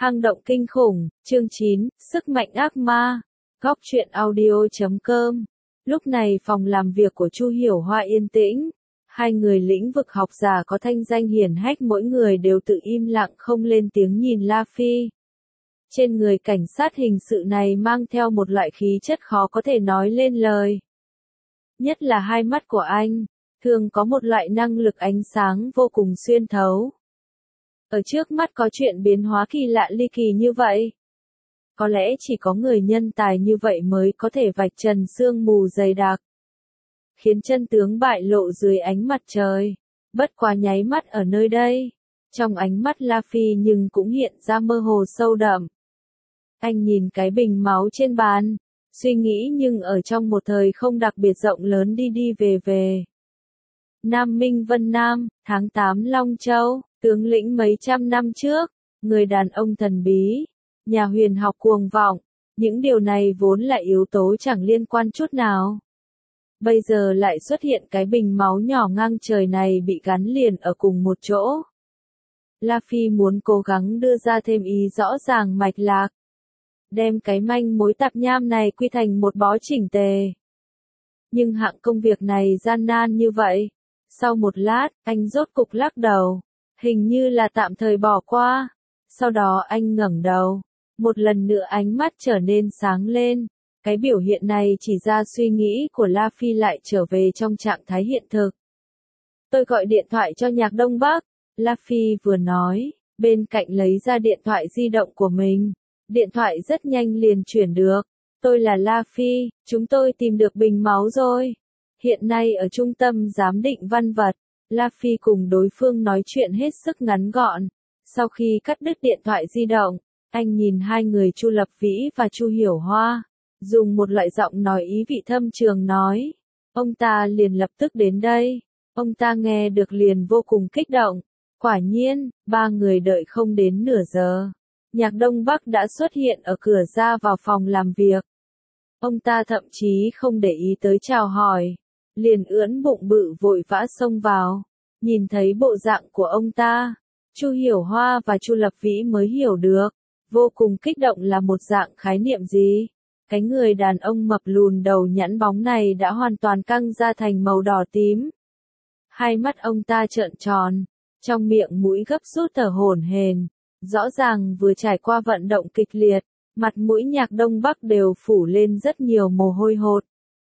Hang động kinh khủng, chương 9, sức mạnh ác ma. Góc truyện audio.com. Lúc này phòng làm việc của Chu Hiểu Hoa yên tĩnh. Hai người lĩnh vực học giả có thanh danh hiển hách mỗi người đều tự im lặng không lên tiếng nhìn La Phi. Trên người cảnh sát hình sự này mang theo một loại khí chất khó có thể nói lên lời. Nhất là hai mắt của anh, thường có một loại năng lực ánh sáng vô cùng xuyên thấu. Ở trước mắt có chuyện biến hóa kỳ lạ ly kỳ như vậy. Có lẽ chỉ có người nhân tài như vậy mới có thể vạch trần sương mù dày đặc, khiến chân tướng bại lộ dưới ánh mặt trời. Bất quá nháy mắt ở nơi đây, trong ánh mắt La Phi nhưng cũng hiện ra mơ hồ sâu đậm. Anh nhìn cái bình máu trên bàn, suy nghĩ nhưng ở trong một thời không đặc biệt rộng lớn đi đi về về. Nam Minh Vân Nam, tháng 8 Long Châu, tướng lĩnh mấy trăm năm trước, người đàn ông thần bí, nhà huyền học cuồng vọng, những điều này vốn là yếu tố chẳng liên quan chút nào. Bây giờ lại xuất hiện cái bình máu nhỏ ngang trời này bị gắn liền ở cùng một chỗ. La Phi muốn cố gắng đưa ra thêm ý rõ ràng mạch lạc, đem cái manh mối tạp nham này quy thành một bó chỉnh tề. Nhưng hạng công việc này gian nan như vậy. Sau một lát, anh rốt cục lắc đầu, hình như là tạm thời bỏ qua. Sau đó anh ngẩng đầu, một lần nữa ánh mắt trở nên sáng lên. Cái biểu hiện này chỉ ra suy nghĩ của La Phi lại trở về trong trạng thái hiện thực. Tôi gọi điện thoại cho Nhạc Đông Bắc, La Phi vừa nói, bên cạnh lấy ra điện thoại di động của mình. Điện thoại rất nhanh liền chuyển được. Tôi là La Phi, chúng tôi tìm được bình máu rồi. Hiện nay ở trung tâm giám định văn vật, La Phi cùng đối phương nói chuyện hết sức ngắn gọn. Sau khi cắt đứt điện thoại di động, anh nhìn hai người Chu Lập Vĩ và Chu Hiểu Hoa, dùng một loại giọng nói ý vị thâm trường nói. Ông ta liền lập tức đến đây. Ông ta nghe được liền vô cùng kích động. Quả nhiên, ba người đợi không đến nửa giờ. Nhạc Đông Bắc đã xuất hiện ở cửa ra vào phòng làm việc. Ông ta thậm chí không để ý tới chào hỏi, liền ưỡn bụng bự vội vã xông vào. Nhìn thấy bộ dạng của ông ta, Chu Hiểu Hoa và Chu Lập Vĩ mới hiểu được, vô cùng kích động là một dạng khái niệm gì. Cái người đàn ông mập lùn đầu nhẵn bóng này đã hoàn toàn căng ra thành màu đỏ tím. Hai mắt ông ta trợn tròn, trong miệng mũi gấp rút thở hổn hển, rõ ràng vừa trải qua vận động kịch liệt, mặt mũi Nhạc Đông Bắc đều phủ lên rất nhiều mồ hôi hột.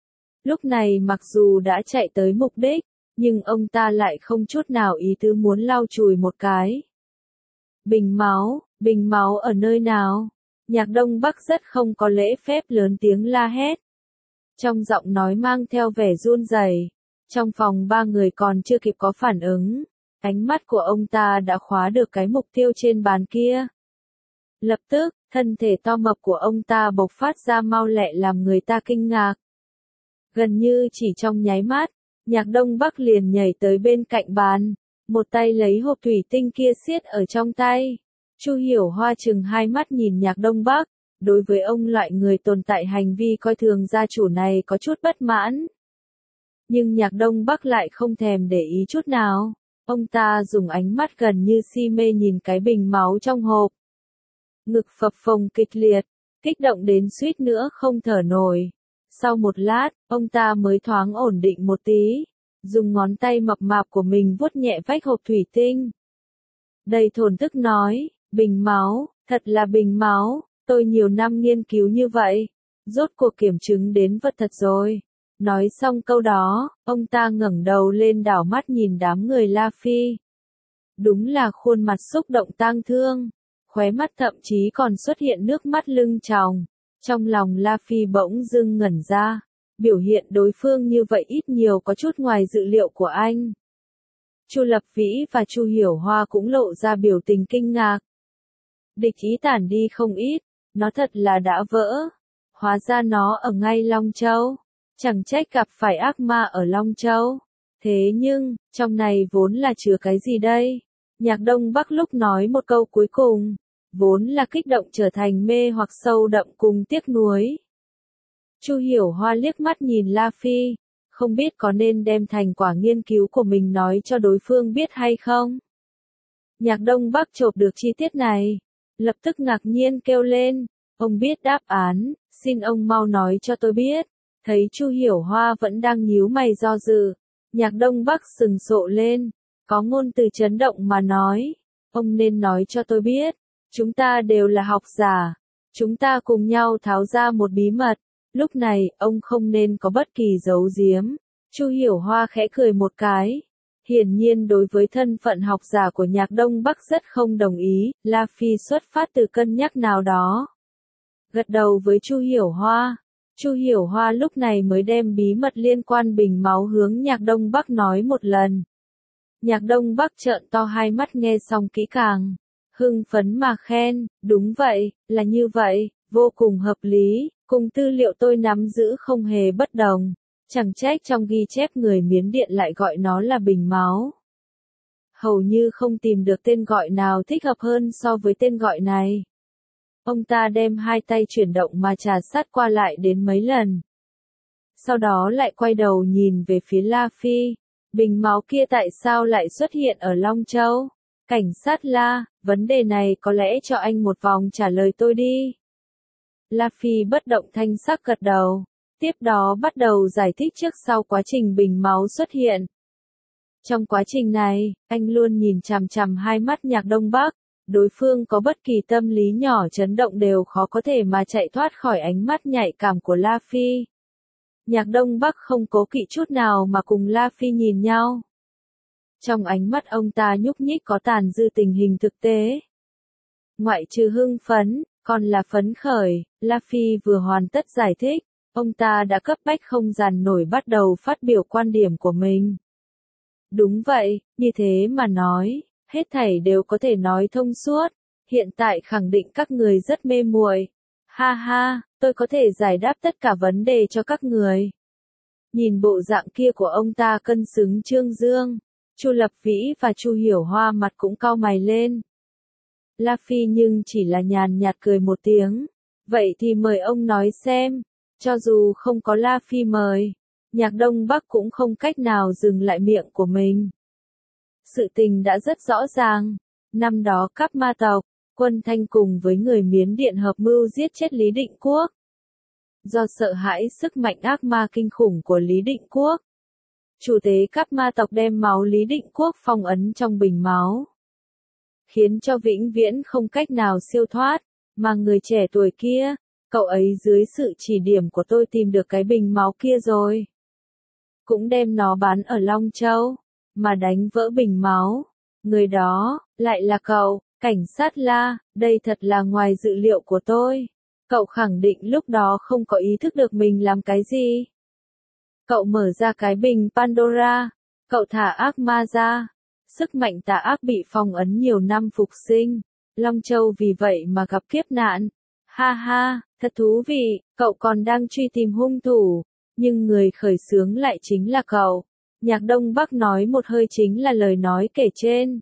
Lúc này mặc dù đã chạy tới mục đích, nhưng ông ta lại không chút nào ý tứ muốn lau chùi một cái. Bình máu ở nơi nào? Nhạc Đông Bắc rất không có lễ phép lớn tiếng la hét. Trong giọng nói mang theo vẻ run rẩy. Trong phòng ba người còn chưa kịp có phản ứng, ánh mắt của ông ta đã khóa được cái mục tiêu trên bàn kia. Lập tức, thân thể to mập của ông ta bộc phát ra mau lẹ làm người ta kinh ngạc. Gần như chỉ trong nháy mắt, Nhạc Đông Bắc liền nhảy tới bên cạnh bàn, một tay lấy hộp thủy tinh kia siết ở trong tay. Chu Hiểu Hoa trừng hai mắt nhìn Nhạc Đông Bắc, đối với ông loại người tồn tại hành vi coi thường gia chủ này có chút bất mãn. Nhưng Nhạc Đông Bắc lại không thèm để ý chút nào, ông ta dùng ánh mắt gần như si mê nhìn cái bình máu trong hộp. Ngực phập phồng kịch liệt, kích động đến suýt nữa không thở nổi. Sau một lát, ông ta mới thoáng ổn định một tí, dùng ngón tay mập mạp của mình vuốt nhẹ vách hộp thủy tinh. Đầy thổn thức nói, bình máu, thật là bình máu, tôi nhiều năm nghiên cứu như vậy, rốt cuộc kiểm chứng đến vật thật rồi. Nói xong câu đó, ông ta ngẩng đầu lên đảo mắt nhìn đám người La Phi. Đúng là khuôn mặt xúc động tang thương, khóe mắt thậm chí còn xuất hiện nước mắt lưng tròng. Trong lòng La Phi bỗng dưng ngẩn ra, biểu hiện đối phương như vậy ít nhiều có chút ngoài dự liệu của anh. Chu Lập Vĩ và Chu Hiểu Hoa cũng lộ ra biểu tình kinh ngạc. Địch ý tản đi không ít, nó thật là đã vỡ. Hóa ra nó ở ngay Long Châu. Chẳng trách gặp phải ác ma ở Long Châu. Thế nhưng, trong này vốn là chứa cái gì đây? Nhạc Đông Bắc lúc nói một câu cuối cùng, vốn là kích động trở thành mê hoặc sâu đậm cùng tiếc nuối. Chu Hiểu Hoa liếc mắt nhìn La Phi, không biết có nên đem thành quả nghiên cứu của mình nói cho đối phương biết hay không. Nhạc Đông Bắc chộp được chi tiết này, lập tức ngạc nhiên kêu lên, ông biết đáp án, xin ông mau nói cho tôi biết. Thấy Chu Hiểu Hoa vẫn đang nhíu mày do dự, Nhạc Đông Bắc sừng sộ lên, có ngôn từ chấn động mà nói, ông nên nói cho tôi biết, chúng ta đều là học giả, chúng ta cùng nhau tháo ra một bí mật, lúc này ông không nên có bất kỳ giấu giếm. Chu Hiểu Hoa khẽ cười một cái. Hiển nhiên đối với thân phận học giả của Nhạc Đông Bắc rất không đồng ý, La Phi xuất phát từ cân nhắc nào đó. Gật đầu với Chu Hiểu Hoa. Chu Hiểu Hoa lúc này mới đem bí mật liên quan bình máu hướng Nhạc Đông Bắc nói một lần. Nhạc Đông Bắc trợn to hai mắt nghe xong kỹ càng. Hưng phấn mà khen, đúng vậy, là như vậy, vô cùng hợp lý, cùng tư liệu tôi nắm giữ không hề bất đồng. Chẳng trách trong ghi chép người Miến Điện lại gọi nó là bình máu. Hầu như không tìm được tên gọi nào thích hợp hơn so với tên gọi này. Ông ta đem hai tay chuyển động mà trà sát qua lại đến mấy lần. Sau đó lại quay đầu nhìn về phía La Phi. Bình máu kia tại sao lại xuất hiện ở Long Châu? Cảnh sát La, vấn đề này có lẽ cho anh một vòng trả lời tôi đi. La Phi bất động thanh sắc gật đầu. Tiếp đó bắt đầu giải thích trước sau quá trình bình máu xuất hiện. Trong quá trình này, anh luôn nhìn chằm chằm hai mắt Nhạc Đông Bắc, đối phương có bất kỳ tâm lý nhỏ chấn động đều khó có thể mà chạy thoát khỏi ánh mắt nhạy cảm của La Phi. Nhạc Đông Bắc không cố kỵ chút nào mà cùng La Phi nhìn nhau. Trong ánh mắt ông ta nhúc nhích có tàn dư tình hình thực tế. Ngoại trừ hưng phấn, còn là phấn khởi, La Phi vừa hoàn tất giải thích. Ông ta đã cấp bách không dàn nổi bắt đầu phát biểu quan điểm của mình. Đúng vậy, như thế mà nói, hết thảy đều có thể nói thông suốt, hiện tại khẳng định các người rất mê muội. Ha ha, tôi có thể giải đáp tất cả vấn đề cho các người. Nhìn bộ dạng kia của ông ta cân xứng Trương Dương, Chu Lập Vĩ và Chu Hiểu Hoa mặt cũng cau mày lên. La Phi nhưng chỉ là nhàn nhạt cười một tiếng, vậy thì mời ông nói xem. Cho dù không có La Phi mời, Nhạc Đông Bắc cũng không cách nào dừng lại miệng của mình. Sự tình đã rất rõ ràng, năm đó các ma tộc, Quân Thanh cùng với người Miến Điện hợp mưu giết chết Lý Định Quốc. Do sợ hãi sức mạnh ác ma kinh khủng của Lý Định Quốc, chủ tế các ma tộc đem máu Lý Định Quốc phong ấn trong bình máu, khiến cho vĩnh viễn không cách nào siêu thoát, mà người trẻ tuổi kia, cậu ấy dưới sự chỉ điểm của tôi tìm được cái bình máu kia rồi. Cũng đem nó bán ở Long Châu, mà đánh vỡ bình máu. Người đó, lại là cậu, cảnh sát La, đây thật là ngoài dự liệu của tôi. Cậu khẳng định lúc đó không có ý thức được mình làm cái gì. Cậu mở ra cái bình Pandora, cậu thả ác ma ra. Sức mạnh tà ác bị phong ấn nhiều năm phục sinh. Long Châu vì vậy mà gặp kiếp nạn. Ha ha, thật thú vị, cậu còn đang truy tìm hung thủ, nhưng người khởi xướng lại chính là cậu. Nhạc Đông Bắc nói một hơi chính là lời nói kể trên.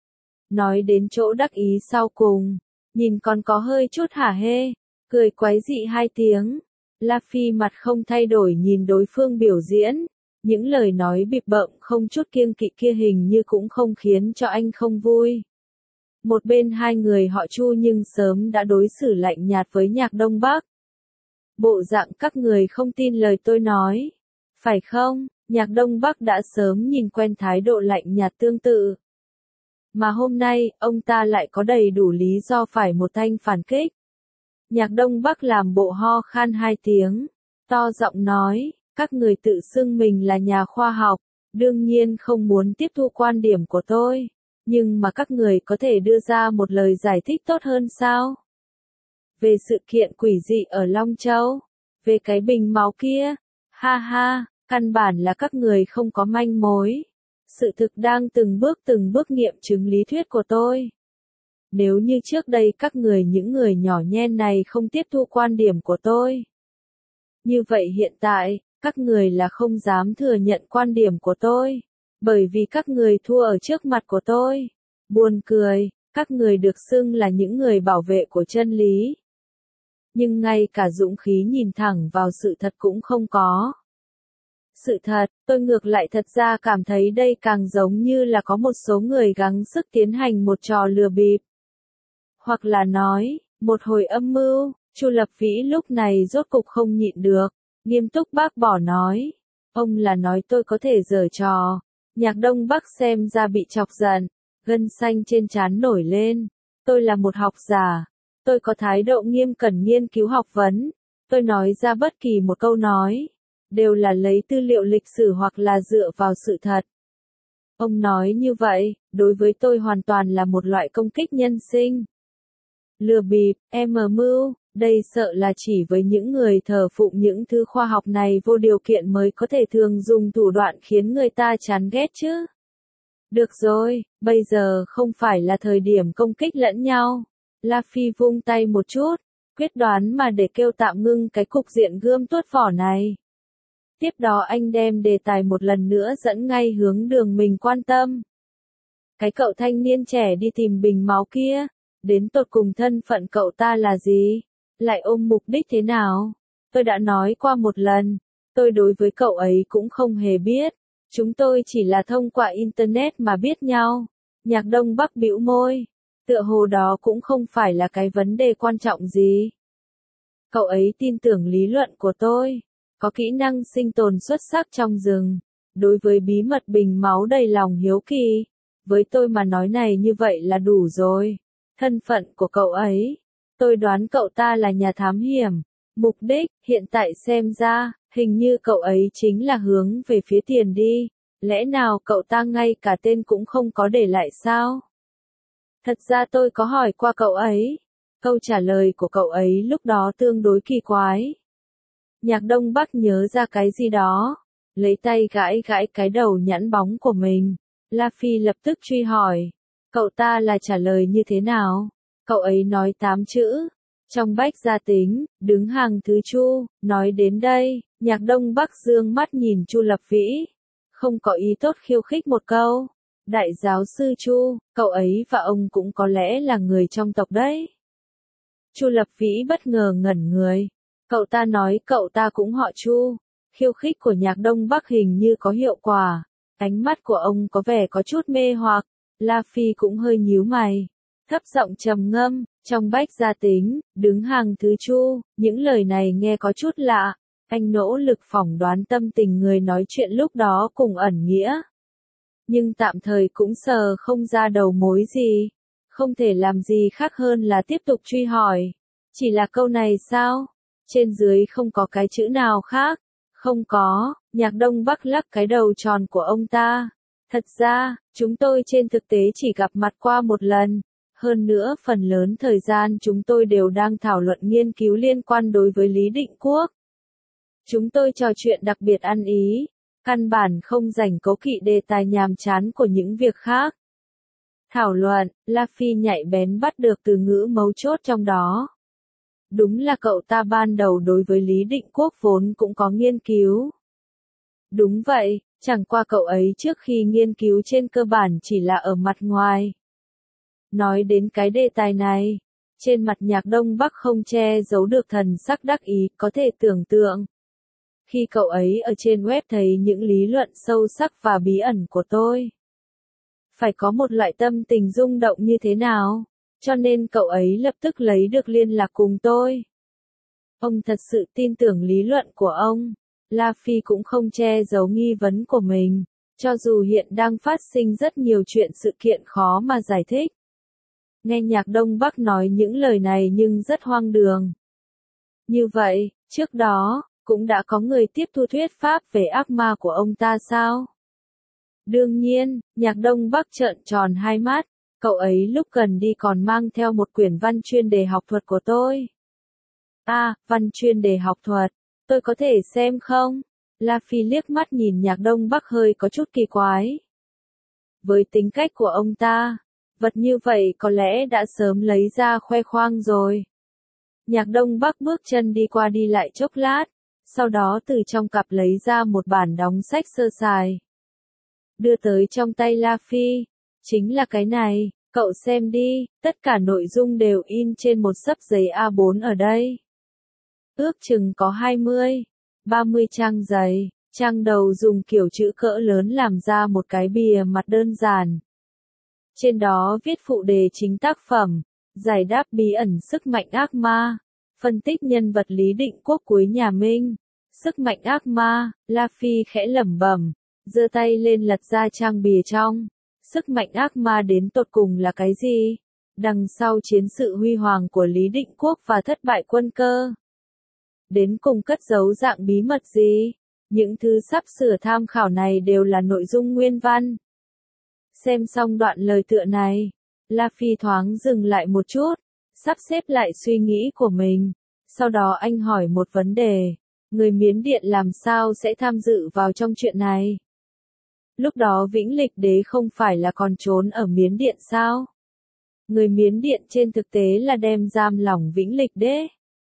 Nói đến chỗ đắc ý sau cùng, nhìn còn có hơi chút hả hê, cười quái dị hai tiếng. La Phi mặt không thay đổi nhìn đối phương biểu diễn, những lời nói bịp bợm không chút kiêng kỵ kia hình như cũng không khiến cho anh không vui. Một bên hai người họ Chu nhưng sớm đã đối xử lạnh nhạt với Nhạc Đông Bắc. Bộ dạng các người không tin lời tôi nói, phải không? Nhạc Đông Bắc đã sớm nhìn quen thái độ lạnh nhạt tương tự. Mà hôm nay, ông ta lại có đầy đủ lý do phải một thanh phản kích. Nhạc Đông Bắc làm bộ ho khan hai tiếng, to giọng nói, các người tự xưng mình là nhà khoa học, đương nhiên không muốn tiếp thu quan điểm của tôi. Nhưng mà các người có thể đưa ra một lời giải thích tốt hơn sao? Về sự kiện quỷ dị ở Long Châu, về cái bình máu kia, ha ha, căn bản là các người không có manh mối. Sự thực đang từng bước nghiệm chứng lý thuyết của tôi. Nếu như trước đây các người những người nhỏ nhen này không tiếp thu quan điểm của tôi. Như vậy hiện tại, các người là không dám thừa nhận quan điểm của tôi. Bởi vì các người thua ở trước mặt của tôi. Buồn cười, các người được xưng là những người bảo vệ của chân lý. Nhưng ngay cả dũng khí nhìn thẳng vào sự thật cũng không có. Sự thật, tôi ngược lại thật ra cảm thấy đây càng giống như là có một số người gắng sức tiến hành một trò lừa bịp. Hoặc là nói, một hồi âm mưu. Chu Lập Vĩ lúc này rốt cục không nhịn được, nghiêm túc bác bỏ nói. Ông là nói tôi có thể giở trò. Nhạc Đông Bắc xem ra bị chọc giận, gân xanh trên trán nổi lên. Tôi là một học giả. Tôi có thái độ nghiêm cẩn nghiên cứu học vấn. Tôi nói ra bất kỳ một câu nói, đều là lấy tư liệu lịch sử hoặc là dựa vào sự thật. Ông nói như vậy, đối với tôi hoàn toàn là một loại công kích nhân sinh. Lừa bịp, mưu, đây sợ là chỉ với những người thờ phụng những thứ khoa học này vô điều kiện mới có thể thường dùng thủ đoạn khiến người ta chán ghét chứ. Được rồi, bây giờ không phải là thời điểm công kích lẫn nhau. La Phi vung tay một chút, quyết đoán mà để kêu tạm ngưng cái cục diện gươm tuốt vỏ này. Tiếp đó anh đem đề tài một lần nữa dẫn ngay hướng đường mình quan tâm. Cái cậu thanh niên trẻ đi tìm bình máu kia, đến tột cùng thân phận cậu ta là gì? Lại ôm mục đích thế nào? Tôi đã nói qua một lần, tôi đối với cậu ấy cũng không hề biết. Chúng tôi chỉ là thông qua Internet mà biết nhau. Nhạc Đông Bắc bĩu môi. Tựa hồ đó cũng không phải là cái vấn đề quan trọng gì. Cậu ấy tin tưởng lý luận của tôi. Có kỹ năng sinh tồn xuất sắc trong rừng. Đối với bí mật bình máu đầy lòng hiếu kỳ. Với tôi mà nói này như vậy là đủ rồi. Thân phận của cậu ấy. Tôi đoán cậu ta là nhà thám hiểm. Mục đích, hiện tại xem ra, hình như cậu ấy chính là hướng về phía tiền đi. Lẽ nào cậu ta ngay cả tên cũng không có để lại sao? Thật ra tôi có hỏi qua cậu ấy. Câu trả lời của cậu ấy lúc đó tương đối kỳ quái. Nhạc Đông Bắc nhớ ra cái gì đó. Lấy tay gãi gãi cái đầu nhẵn bóng của mình. La Phi lập tức truy hỏi. Cậu ta là trả lời như thế nào? Cậu ấy nói 8 chữ. Trong Bách Gia Tính, đứng hàng thứ Chu, nói đến đây, Nhạc Đông Bắc dương mắt nhìn Chu Lập Vĩ. Không có ý tốt khiêu khích một câu. Đại giáo sư Chu, cậu ấy và ông cũng có lẽ là người trong tộc đấy. Chu Lập Vĩ bất ngờ ngẩn người. Cậu ta nói cậu ta cũng họ Chu. Khiêu khích của Nhạc Đông Bắc hình như có hiệu quả. Ánh mắt của ông có vẻ có chút mê hoặc. La Phi cũng hơi nhíu mày. Thấp giọng trầm ngâm, trong Bách Gia Tính, đứng hàng thứ Chu, những lời này nghe có chút lạ. Anh nỗ lực phỏng đoán tâm tình người nói chuyện lúc đó cùng ẩn nghĩa. Nhưng tạm thời cũng sờ không ra đầu mối gì. Không thể làm gì khác hơn là tiếp tục truy hỏi. Chỉ là câu này sao? Trên dưới không có cái chữ nào khác. Không có, Nhạc Đông Bắc lắc cái đầu tròn của ông ta. Thật ra, chúng tôi trên thực tế chỉ gặp mặt qua một lần. Hơn nữa phần lớn thời gian chúng tôi đều đang thảo luận nghiên cứu liên quan đối với Lý Định Quốc. Chúng tôi trò chuyện đặc biệt ăn ý. Căn bản không rảnh cố kỵ đề tài nhàm chán của những việc khác. Thảo luận, La Phi nhạy bén bắt được từ ngữ mấu chốt trong đó. Đúng là cậu ta ban đầu đối với Lý Định Quốc vốn cũng có nghiên cứu. Đúng vậy, chẳng qua cậu ấy trước khi nghiên cứu trên cơ bản chỉ là ở mặt ngoài. Nói đến cái đề tài này, trên mặt Nhạc Đông Bắc không che giấu được thần sắc đắc ý, có thể tưởng tượng. Khi cậu ấy ở trên web thấy những lý luận sâu sắc và bí ẩn của tôi, phải có một loại tâm tình rung động như thế nào, cho nên cậu ấy lập tức lấy được liên lạc cùng tôi. Ông thật sự tin tưởng lý luận của ông. La Phi cũng không che giấu nghi vấn của mình, cho dù hiện đang phát sinh rất nhiều chuyện sự kiện khó mà giải thích. Nghe Nhạc Đông Bắc nói những lời này nhưng rất hoang đường. Như vậy, trước đó, cũng đã có người tiếp thu thuyết pháp về ác ma của ông ta sao? Đương nhiên, Nhạc Đông Bắc trợn tròn hai mắt, cậu ấy lúc gần đi còn mang theo một quyển văn chuyên đề học thuật của tôi. Văn chuyên đề học thuật, tôi có thể xem không? La Phi liếc mắt nhìn Nhạc Đông Bắc hơi có chút kỳ quái. Với tính cách của ông ta, vật như vậy có lẽ đã sớm lấy ra khoe khoang rồi. Nhạc Đông Bắc bước chân đi qua đi lại chốc lát, sau đó từ trong cặp lấy ra một bản đóng sách sơ sài. Đưa tới trong tay La Phi, chính là cái này, cậu xem đi, tất cả nội dung đều in trên một xấp giấy A4 ở đây. Ước chừng có 20-30 trang dày, trang đầu dùng kiểu chữ cỡ lớn làm ra một cái bìa mặt đơn giản. Trên đó viết phụ đề chính tác phẩm, Giải đáp bí ẩn sức mạnh ác ma. Phân tích nhân vật Lý Định Quốc cuối nhà Minh. Sức mạnh ác ma, La Phi khẽ lẩm bẩm, giơ tay lên lật ra trang bìa trong. Sức mạnh ác ma đến tột cùng là cái gì? Đằng sau chiến sự huy hoàng của Lý Định Quốc và thất bại quân Cơ, đến cùng cất giấu dạng bí mật gì? Những thứ sắp sửa tham khảo này đều là nội dung nguyên văn. Xem xong đoạn lời tựa này, La Phi thoáng dừng lại một chút, sắp xếp lại suy nghĩ của mình. Sau đó anh hỏi một vấn đề, người Miến Điện làm sao sẽ tham dự vào trong chuyện này? Lúc đó Vĩnh Lịch Đế không phải là còn trốn ở Miến Điện sao? Người Miến Điện trên thực tế là đem giam lỏng Vĩnh Lịch Đế.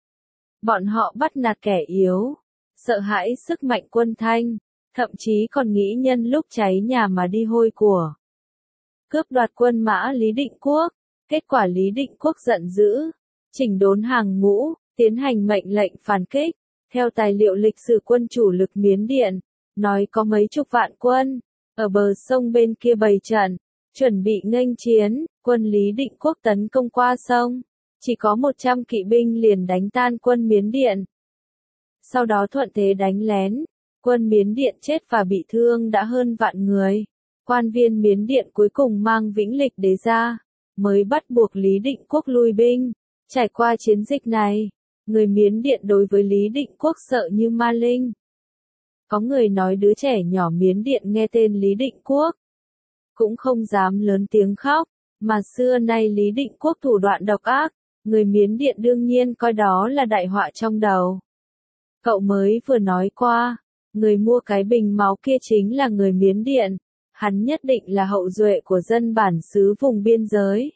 Bọn họ bắt nạt kẻ yếu, sợ hãi sức mạnh quân Thanh, thậm chí còn nghĩ nhân lúc cháy nhà mà đi hôi của. Cướp đoạt quân mã Lý Định Quốc, kết quả Lý Định Quốc giận dữ, chỉnh đốn hàng ngũ, tiến hành mệnh lệnh phản kích. Theo tài liệu lịch sử quân chủ lực Miến Điện, nói có mấy chục vạn quân, ở bờ sông bên kia bày trận, chuẩn bị nghênh chiến, quân Lý Định Quốc tấn công qua sông. Chỉ có 100 kỵ binh liền đánh tan quân Miến Điện. Sau đó thuận thế đánh lén, quân Miến Điện chết và bị thương đã hơn vạn người. Quan viên Miến Điện cuối cùng mang Vĩnh Lịch Đế ra, mới bắt buộc Lý Định Quốc lui binh. Trải qua chiến dịch này, người Miến Điện đối với Lý Định Quốc sợ như ma linh. Có người nói đứa trẻ nhỏ Miến Điện nghe tên Lý Định Quốc, cũng không dám lớn tiếng khóc, mà xưa nay Lý Định Quốc thủ đoạn độc ác, người Miến Điện đương nhiên coi đó là đại họa trong đầu. Cậu mới vừa nói qua, người mua cái bình máu kia chính là người Miến Điện, hắn nhất định là hậu duệ của dân bản xứ vùng biên giới.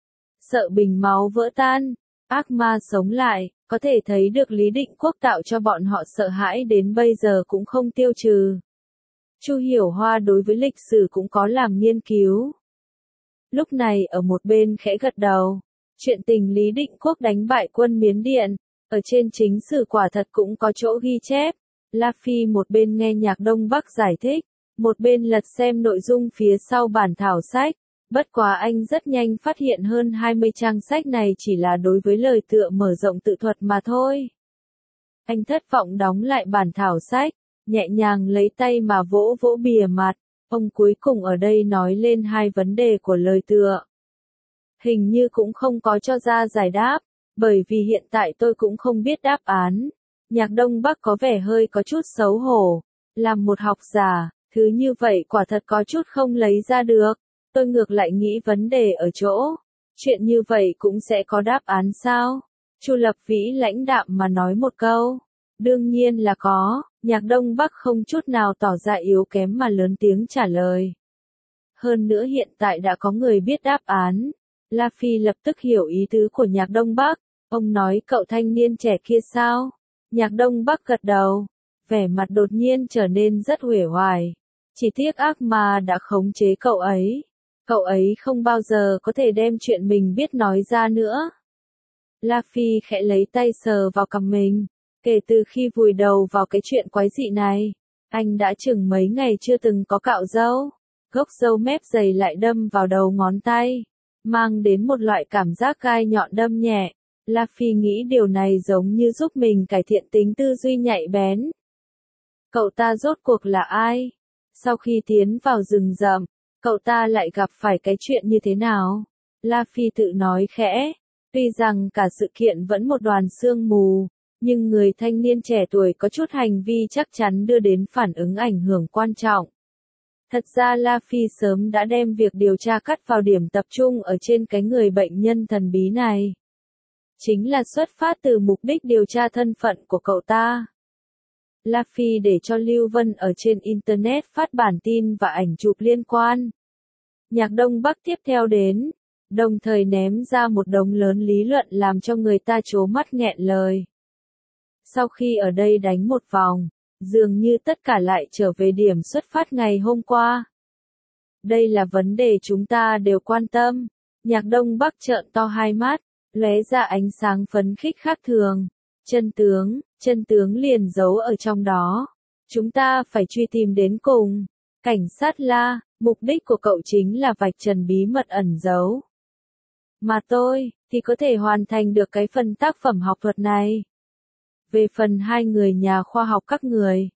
Sợ bình máu vỡ tan, ác ma sống lại, có thể thấy được Lý Định Quốc tạo cho bọn họ sợ hãi đến bây giờ cũng không tiêu trừ. Chu Hiểu Hoa đối với lịch sử cũng có làm nghiên cứu. Lúc này ở một bên khẽ gật đầu, chuyện tình Lý Định Quốc đánh bại quân Miến Điện, ở trên chính sử quả thật cũng có chỗ ghi chép. La Phi một bên nghe Nhạc Đông Bắc giải thích, một bên lật xem nội dung phía sau bản thảo sách. Bất quá anh rất nhanh phát hiện hơn 20 trang sách này chỉ là đối với lời tựa mở rộng tự thuật mà thôi. Anh thất vọng đóng lại bản thảo sách, nhẹ nhàng lấy tay mà vỗ vỗ bìa mặt. Ông cuối cùng ở đây nói lên hai vấn đề của lời tựa. Hình như cũng không có cho ra giải đáp, bởi vì hiện tại tôi cũng không biết đáp án. Nhạc Đông Bắc có vẻ hơi có chút xấu hổ. Làm một học giả, thứ như vậy quả thật có chút không lấy ra được. Tôi ngược lại nghĩ vấn đề ở chỗ, chuyện như vậy cũng sẽ có đáp án sao? Chu Lập Vĩ lãnh đạm mà nói một câu. Đương nhiên là có, Nhạc Đông Bắc không chút nào tỏ ra yếu kém mà lớn tiếng trả lời. Hơn nữa hiện tại đã có người biết đáp án. La Phi lập tức hiểu ý tứ của Nhạc Đông Bắc. Ông nói cậu thanh niên trẻ kia sao? Nhạc Đông Bắc gật đầu, vẻ mặt đột nhiên trở nên rất uể oải. Chỉ tiếc ác ma đã khống chế cậu ấy. Cậu ấy không bao giờ có thể đem chuyện mình biết nói ra nữa. La Phi khẽ lấy tay sờ vào cằm mình. Kể từ khi vùi đầu vào cái chuyện quái dị này, anh đã chừng mấy ngày chưa từng có cạo râu. Gốc râu mép dày lại đâm vào đầu ngón tay, mang đến một loại cảm giác gai nhọn đâm nhẹ. La Phi nghĩ điều này giống như giúp mình cải thiện tính tư duy nhạy bén. Cậu ta rốt cuộc là ai? Sau khi tiến vào rừng rậm, cậu ta lại gặp phải cái chuyện như thế nào? La Phi tự nói khẽ. Tuy rằng cả sự kiện vẫn một đoàn sương mù, nhưng người thanh niên trẻ tuổi có chút hành vi chắc chắn đưa đến phản ứng ảnh hưởng quan trọng. Thật ra La Phi sớm đã đem việc điều tra cắt vào điểm tập trung ở trên cái người bệnh nhân thần bí này. Chính là xuất phát từ mục đích điều tra thân phận của cậu ta. La Phi để cho Lưu Vân ở trên Internet phát bản tin và ảnh chụp liên quan. Nhạc Đông Bắc tiếp theo đến, đồng thời ném ra một đống lớn lý luận làm cho người ta trố mắt nghẹn lời. Sau khi ở đây đánh một vòng, dường như tất cả lại trở về điểm xuất phát ngày hôm qua. Đây là vấn đề chúng ta đều quan tâm. Nhạc Đông Bắc trợn to hai mắt, lóe ra ánh sáng phấn khích khác thường. Chân tướng liền giấu ở trong đó. Chúng ta phải truy tìm đến cùng. Cảnh sát La, mục đích của cậu chính là vạch trần bí mật ẩn giấu. Mà tôi, thì có thể hoàn thành được cái phần tác phẩm học thuật này. Về phần hai người nhà khoa học các người,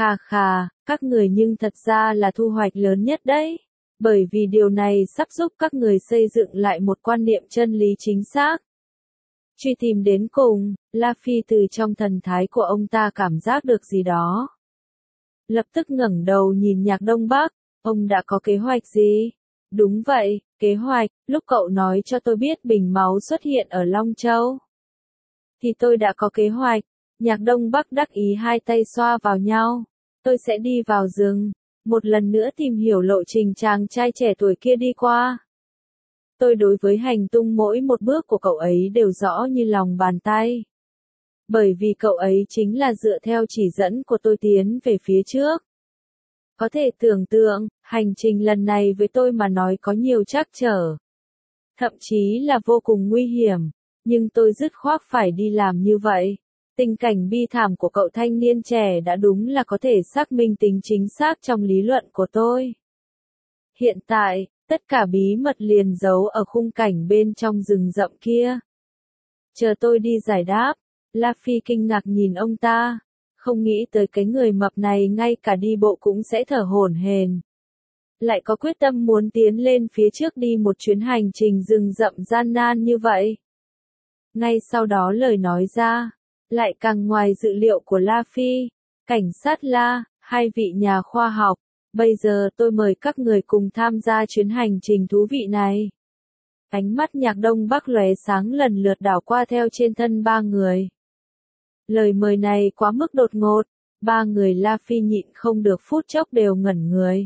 các người nhưng thật ra là thu hoạch lớn nhất đấy. Bởi vì điều này sắp giúp các người xây dựng lại một quan niệm chân lý chính xác. Truy tìm đến cùng, La Phi từ trong thần thái của ông ta cảm giác được gì đó. Lập tức ngẩng đầu nhìn Nhạc Đông Bắc, ông đã có kế hoạch gì? Đúng vậy, kế hoạch, lúc cậu nói cho tôi biết bình máu xuất hiện ở Long Châu. Thì tôi đã có kế hoạch, Nhạc Đông Bắc đắc ý hai tay xoa vào nhau. Tôi sẽ đi vào rừng, một lần nữa tìm hiểu lộ trình chàng trai trẻ tuổi kia đi qua. Tôi đối với hành tung mỗi một bước của cậu ấy đều rõ như lòng bàn tay. Bởi vì cậu ấy chính là dựa theo chỉ dẫn của tôi tiến về phía trước. Có thể tưởng tượng, hành trình lần này với tôi mà nói có nhiều trắc trở. Thậm chí là vô cùng nguy hiểm, nhưng tôi dứt khoát phải đi làm như vậy. Tình cảnh bi thảm của cậu thanh niên trẻ đã đúng là có thể xác minh tính chính xác trong lý luận của tôi. Hiện tại, tất cả bí mật liền giấu ở khung cảnh bên trong rừng rậm kia. Chờ tôi đi giải đáp, La Phi kinh ngạc nhìn ông ta, không nghĩ tới cái người mập này ngay cả đi bộ cũng sẽ thở hổn hển. Lại có quyết tâm muốn tiến lên phía trước đi một chuyến hành trình rừng rậm gian nan như vậy. Ngay sau đó lời nói ra, lại càng ngoài dự liệu của La Phi. Cảnh sát La, hai vị nhà khoa học, bây giờ tôi mời các người cùng tham gia chuyến hành trình thú vị này. Ánh mắt Nhạc Đông Bắc lóe sáng lần lượt đảo qua theo trên thân ba người. Lời mời này quá mức đột ngột, ba người La Phi nhịn không được phút chốc đều ngẩn người.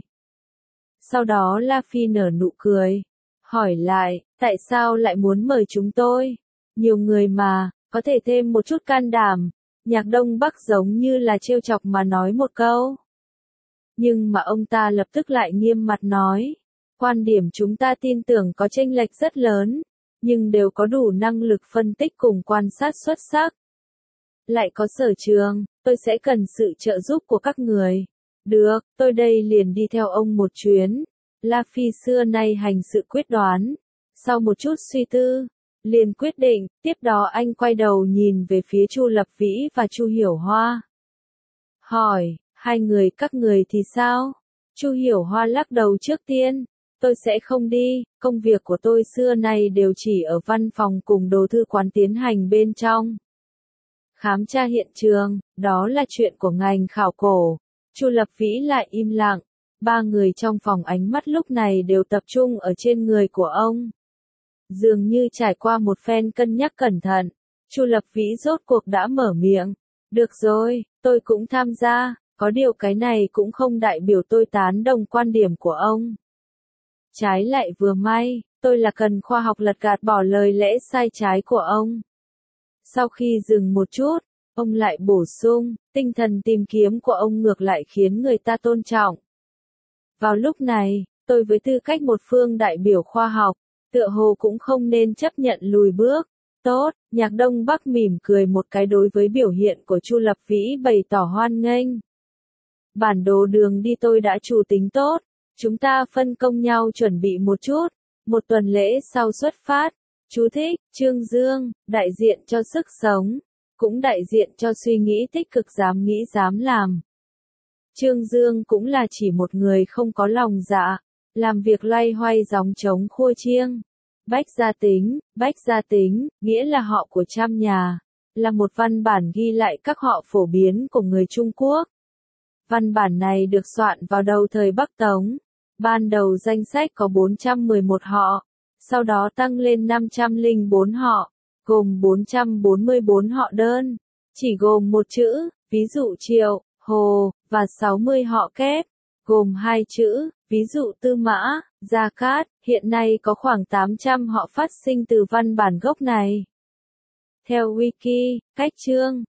Sau đó La Phi nở nụ cười, hỏi lại, tại sao lại muốn mời chúng tôi? Nhiều người mà, có thể thêm một chút can đảm. Nhạc Đông Bắc giống như là trêu chọc mà nói một câu. Nhưng mà ông ta lập tức lại nghiêm mặt nói, quan điểm chúng ta tin tưởng có chênh lệch rất lớn, nhưng đều có đủ năng lực phân tích cùng quan sát xuất sắc. Lại có sở trường, tôi sẽ cần sự trợ giúp của các người. Được, tôi đây liền đi theo ông một chuyến. La Phi xưa nay hành sự quyết đoán. Sau một chút suy tư, liền quyết định, tiếp đó anh quay đầu nhìn về phía Chu Lập Vĩ và Chu Hiểu Hoa. Hỏi, hai người các người thì sao? Chu Hiểu Hoa lắc đầu trước tiên, tôi sẽ không đi, công việc của tôi xưa nay đều chỉ ở văn phòng cùng đồ thư quán tiến hành bên trong. Khám tra hiện trường, đó là chuyện của ngành khảo cổ. Chu Lập Vĩ lại im lặng, ba người trong phòng ánh mắt lúc này đều tập trung ở trên người của ông. Dường như trải qua một phen cân nhắc cẩn thận, Chu Lập Vĩ rốt cuộc đã mở miệng. Được rồi, tôi cũng tham gia, có điều cái này cũng không đại biểu tôi tán đồng quan điểm của ông. Trái lại vừa may, tôi là cần khoa học lật gạt bỏ lời lẽ sai trái của ông. Sau khi dừng một chút, ông lại bổ sung, tinh thần tìm kiếm của ông ngược lại khiến người ta tôn trọng. Vào lúc này, tôi với tư cách một phương đại biểu khoa học, tựa hồ cũng không nên chấp nhận lùi bước. Tốt, Nhạc Đông Bắc mỉm cười một cái đối với biểu hiện của Chu Lập Vĩ bày tỏ hoan nghênh. Bản đồ đường đi tôi đã chủ tính tốt, chúng ta phân công nhau chuẩn bị một chút, một tuần lễ sau xuất phát. Chú thích, Trương Dương, đại diện cho sức sống, cũng đại diện cho suy nghĩ tích cực dám nghĩ dám làm. Trương Dương cũng là chỉ một người không có lòng dạ, làm việc loay hoay gióng trống khua chiêng. Bách gia tính, nghĩa là họ của trăm nhà, là một văn bản ghi lại các họ phổ biến của người Trung Quốc. Văn bản này được soạn vào đầu thời Bắc Tống. Ban đầu danh sách có 411 họ, sau đó tăng lên 504 họ, gồm 444 họ đơn, chỉ gồm một chữ, ví dụ Triệu, Hồ, và 60 họ kép, gồm hai chữ, ví dụ Tư Mã, Gia Cát. Hiện nay có khoảng 800 họ phát sinh từ văn bản gốc này. Theo Wiki, cách chương,